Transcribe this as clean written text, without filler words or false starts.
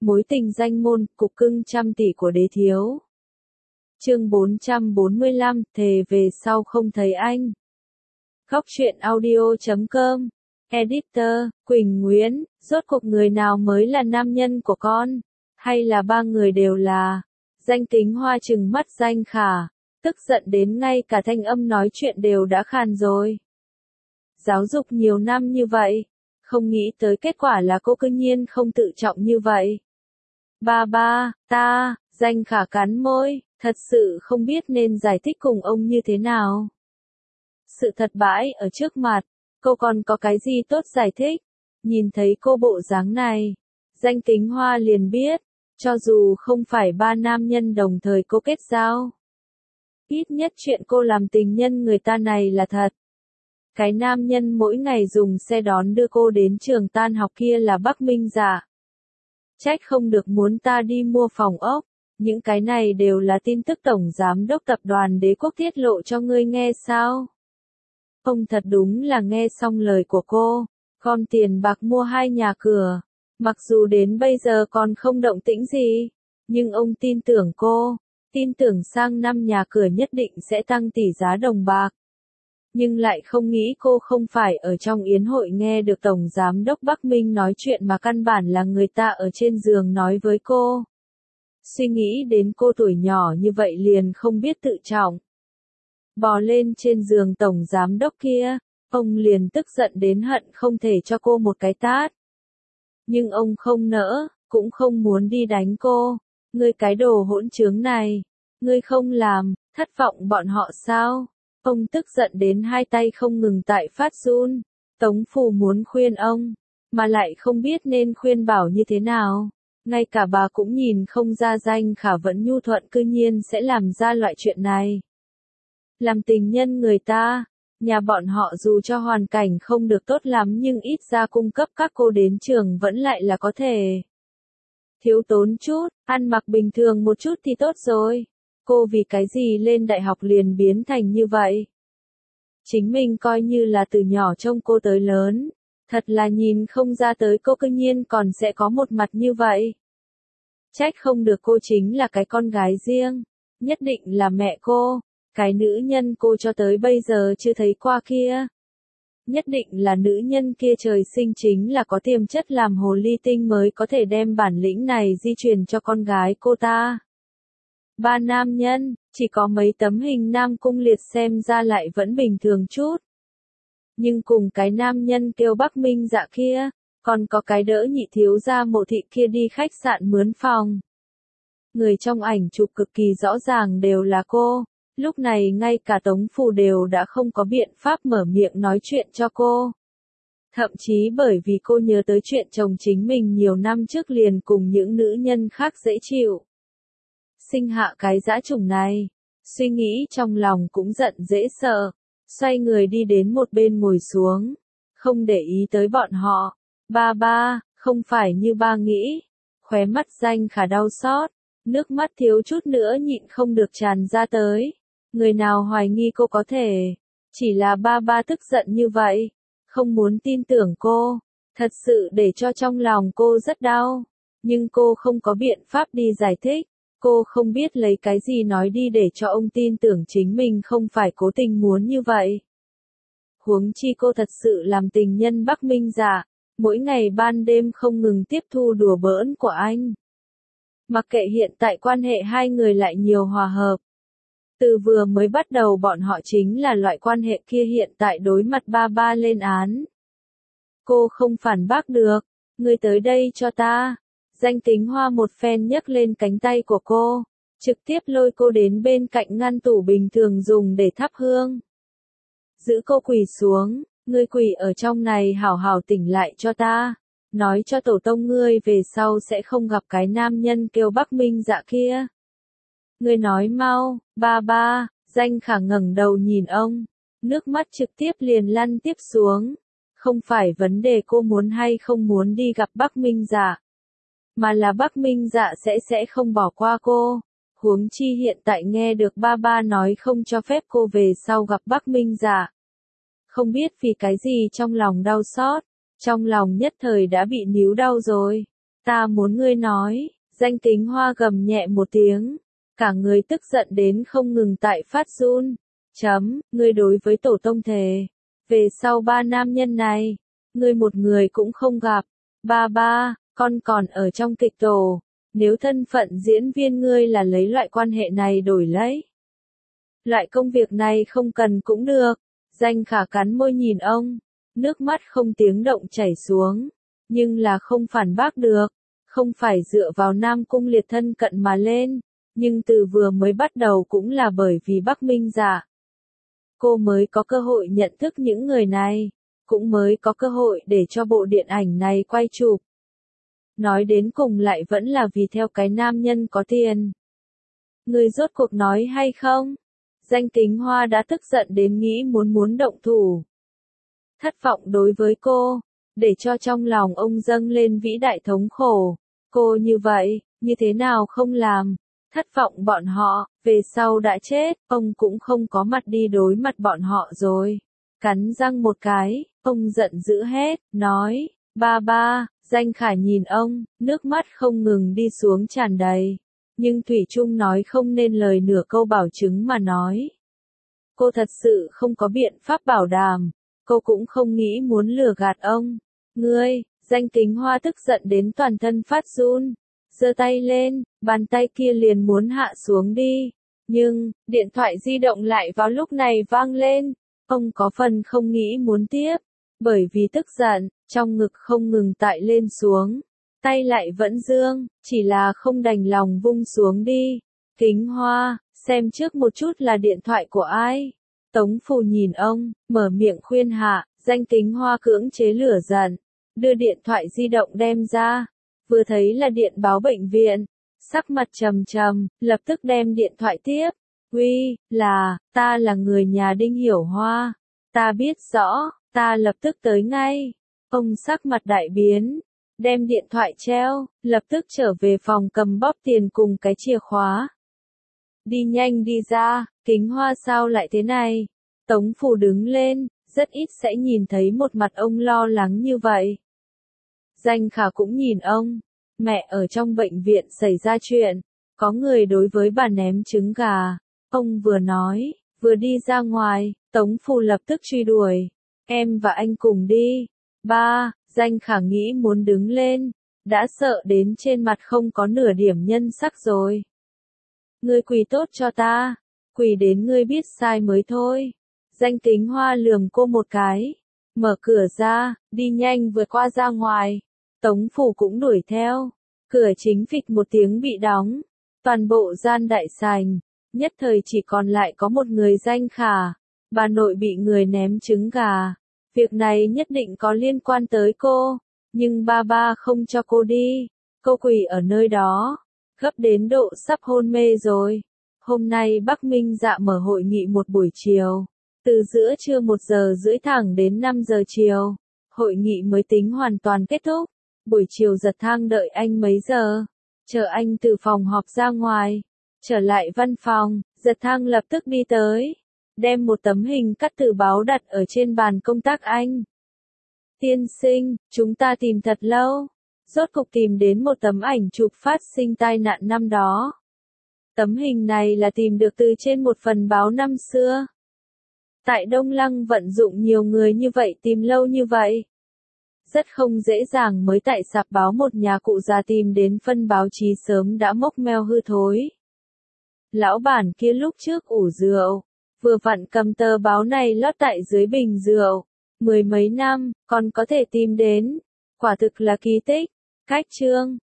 Mối tình danh môn, cục cưng trăm tỷ của đế thiếu. Chương 445, thề về sau không thấy anh. Góc truyện audio.com. Editor, Quỳnh Nguyễn, rốt cuộc người nào mới là nam nhân của con? Hay là ba người đều là? Danh Kính Hoa trừng mắt Danh Khả, tức giận đến ngay cả thanh âm nói chuyện đều đã khàn rồi. Giáo dục nhiều năm như vậy, không nghĩ tới kết quả là cô cư nhiên không tự trọng như vậy. Ba, Danh Khả cắn môi, thật sự không biết nên giải thích cùng ông như thế nào. Sự thật bãi ở trước mặt, cô còn có cái gì tốt giải thích? Nhìn thấy cô bộ dáng này, Danh Kính Hoa liền biết, cho dù không phải ba nam nhân đồng thời cô kết giao, ít nhất chuyện cô làm tình nhân người ta này là thật. Cái nam nhân mỗi ngày dùng xe đón đưa cô đến trường tan học kia là Bắc Minh Dạ. Trách không được muốn ta đi mua phòng ốc, những cái này đều là tin tức Tổng Giám đốc Tập đoàn Đế Quốc tiết lộ cho ngươi nghe sao? Ông thật đúng là nghe xong lời của cô, gom tiền bạc mua 2 nhà cửa, mặc dù đến bây giờ còn không động tĩnh gì, nhưng ông tin tưởng cô, tin tưởng sang năm nhà cửa nhất định sẽ tăng tỷ giá đồng bạc. Nhưng lại không nghĩ cô không phải ở trong yến hội nghe được Tổng Giám đốc Bắc Minh nói chuyện mà căn bản là người ta ở trên giường nói với cô. Suy nghĩ đến cô tuổi nhỏ như vậy liền không biết tự trọng. Bò lên trên giường Tổng Giám đốc kia, ông liền tức giận đến hận không thể cho cô một cái tát. Nhưng ông không nỡ, cũng không muốn đi đánh cô. Ngươi cái đồ hỗn trướng này, ngươi không làm, thất vọng bọn họ sao? Ông tức giận đến hai tay không ngừng tại phát run. Tống Phù muốn khuyên ông, mà lại không biết nên khuyên bảo như thế nào. Ngay cả bà cũng nhìn không ra Danh Khả vẫn nhu thuận cư nhiên sẽ làm ra loại chuyện này. Làm tình nhân người ta, nhà bọn họ dù cho hoàn cảnh không được tốt lắm nhưng ít ra cung cấp các cô đến trường vẫn lại là có thể. Thiếu tốn chút, ăn mặc bình thường một chút thì tốt rồi. Cô vì cái gì lên đại học liền biến thành như vậy? Chính mình coi như là từ nhỏ trông cô tới lớn, thật là nhìn không ra tới cô cư nhiên còn sẽ có một mặt như vậy. Trách không được cô chính là cái con gái riêng, nhất định là mẹ cô, cái nữ nhân cô cho tới bây giờ chưa thấy qua kia. Nhất định là nữ nhân kia trời sinh chính là có tiềm chất làm hồ ly tinh mới có thể đem bản lĩnh này di truyền cho con gái cô ta. Ba nam nhân, chỉ có mấy tấm hình Nam Cung Liệt xem ra lại vẫn bình thường chút. Nhưng cùng cái nam nhân kêu Bắc Minh Dạ kia, còn có cái đỡ nhị thiếu gia Mộ Thị kia đi khách sạn mướn phòng. Người trong ảnh chụp cực kỳ rõ ràng đều là cô, lúc này ngay cả Tống Phù đều đã không có biện pháp mở miệng nói chuyện cho cô. Thậm chí bởi vì cô nhớ tới chuyện chồng chính mình nhiều năm trước liền cùng những nữ nhân khác dễ chịu. Sinh hạ cái dã chủng này, suy nghĩ trong lòng cũng giận dễ sợ, xoay người đi đến một bên ngồi xuống, không để ý tới bọn họ. Ba, không phải như ba nghĩ. Khóe mắt Danh Khả đau xót, nước mắt thiếu chút nữa nhịn không được tràn ra tới. Người nào hoài nghi cô có thể, chỉ là ba tức giận như vậy, không muốn tin tưởng cô, thật sự để cho trong lòng cô rất đau, nhưng cô không có biện pháp đi giải thích. Cô không biết lấy cái gì nói đi để cho ông tin tưởng chính mình không phải cố tình muốn như vậy. Huống chi cô thật sự làm tình nhân Bắc Minh Dạ, mỗi ngày ban đêm không ngừng tiếp thu đùa bỡn của anh. Mặc kệ hiện tại quan hệ hai người lại nhiều hòa hợp. Từ vừa mới bắt đầu bọn họ chính là loại quan hệ kia hiện tại đối mặt ba lên án. Cô không phản bác được, ngươi tới đây cho ta. Danh Kính Hoa một phen nhấc lên cánh tay của cô, trực tiếp lôi cô đến bên cạnh ngăn tủ bình thường dùng để thắp hương. Giữ cô quỳ xuống, ngươi quỳ ở trong này hảo hảo tỉnh lại cho ta, nói cho tổ tông ngươi về sau sẽ không gặp cái nam nhân kêu Bắc Minh Dạ kia. Ngươi nói mau, ba, Danh Khả ngẩng đầu nhìn ông, nước mắt trực tiếp liền lăn tiếp xuống. Không phải vấn đề cô muốn hay không muốn đi gặp Bắc Minh Dạ, mà là Bắc Minh Dạ sẽ không bỏ qua cô. Huống chi hiện tại nghe được ba nói không cho phép cô về sau gặp Bắc Minh Dạ. Không biết vì cái gì trong lòng đau xót, trong lòng nhất thời đã bị níu đau rồi. Ta muốn ngươi nói, Danh Kính Hoa gầm nhẹ một tiếng, cả người tức giận đến không ngừng tại phát run. Ngươi đối với tổ tông thề, về sau 3 nam nhân này, ngươi một người cũng không gặp. Ba, con còn ở trong kịch tổ, nếu thân phận diễn viên ngươi là lấy loại quan hệ này đổi lấy. Loại công việc này không cần cũng được. Danh Khả cắn môi nhìn ông, nước mắt không tiếng động chảy xuống, nhưng là không phản bác được, không phải dựa vào Nam Cung Liệt thân cận mà lên, nhưng từ vừa mới bắt đầu cũng là bởi vì Bắc Minh Dạ. Cô mới có cơ hội nhận thức những người này, cũng mới có cơ hội để cho bộ điện ảnh này quay chụp. Nói đến cùng lại vẫn là vì theo cái nam nhân có tiền. Người rốt cuộc nói hay không? Danh Kính Hoa đã tức giận đến nghĩ muốn động thủ. Thất vọng đối với cô, để cho trong lòng ông dâng lên vĩ đại thống khổ. Cô như vậy, như thế nào không làm? Thất vọng bọn họ, về sau đã chết, ông cũng không có mặt đi đối mặt bọn họ rồi. Cắn răng một cái, ông giận dữ hết, nói, ba, Danh Khả nhìn ông, nước mắt không ngừng đi xuống tràn đầy. Nhưng Thủy Trung nói không nên lời nửa câu bảo chứng mà nói. Cô thật sự không có biện pháp bảo đảm, cô cũng không nghĩ muốn lừa gạt ông. Ngươi, Danh Kính Hoa tức giận đến toàn thân phát run, giơ tay lên, bàn tay kia liền muốn hạ xuống đi. Nhưng, điện thoại di động lại vào lúc này vang lên, ông có phần không nghĩ muốn tiếp, bởi vì tức giận, trong ngực không ngừng tại lên xuống. Tay lại vẫn dương, chỉ là không đành lòng vung xuống đi. Kính Hoa, xem trước một chút là điện thoại của ai. Tống Phù nhìn ông, mở miệng khuyên hạ, Danh Kính Hoa cưỡng chế lửa giận, đưa điện thoại di động đem ra, vừa thấy là điện báo bệnh viện, sắc mặt trầm trầm, lập tức đem điện thoại tiếp. Uy, ta là người nhà Đinh Hiểu Hoa, ta biết rõ, ta lập tức tới ngay. Ông sắc mặt đại biến, đem điện thoại treo, lập tức trở về phòng cầm bóp tiền cùng cái chìa khóa. Đi nhanh đi ra, Kính Hoa sao lại thế này? Tống Phù đứng lên, rất ít sẽ nhìn thấy một mặt ông lo lắng như vậy. Danh Khả cũng nhìn ông, mẹ ở trong bệnh viện xảy ra chuyện, có người đối với bà ném trứng gà. Ông vừa nói, vừa đi ra ngoài, Tống Phù lập tức truy đuổi. Em và anh cùng đi. Ba, Danh Khả nghĩ muốn đứng lên, đã sợ đến trên mặt không có nửa điểm nhân sắc rồi. Ngươi quỳ tốt cho ta, quỳ đến ngươi biết sai mới thôi. Danh Kính Hoa lườm cô một cái, mở cửa ra, đi nhanh vượt qua ra ngoài. Tống Phù cũng đuổi theo, cửa chính phịch một tiếng bị đóng, toàn bộ gian đại sảnh, nhất thời chỉ còn lại có một người Danh Khả, bà nội bị người ném trứng gà. Việc này nhất định có liên quan tới cô, nhưng ba không cho cô đi, cô quỳ ở nơi đó, gấp đến độ sắp hôn mê rồi. Hôm nay Bắc Minh Dạ mở hội nghị một buổi chiều, từ giữa trưa 1:30 thẳng đến 5 giờ chiều, hội nghị mới tính hoàn toàn kết thúc. Buổi chiều Giật Thăng đợi anh mấy giờ, chờ anh từ phòng họp ra ngoài, trở lại văn phòng, Giật Thăng lập tức đi tới, đem một tấm hình cắt từ báo đặt ở trên bàn công tác anh. Tiên sinh, chúng ta tìm thật lâu, rốt cục tìm đến một tấm ảnh chụp phát sinh tai nạn năm đó. Tấm hình này là tìm được từ trên một phần báo năm xưa. Tại Đông Lăng vận dụng nhiều người như vậy tìm lâu như vậy. Rất không dễ dàng mới tại sạp báo một nhà cụ già tìm đến phân báo chí sớm đã mốc meo hư thối. Lão bản kia lúc trước ủ rượu, vừa vặn cầm tờ báo này lót tại dưới bình rượu. 10 mấy năm, còn có thể tìm đến. Quả thực là kỳ tích. Cách chương.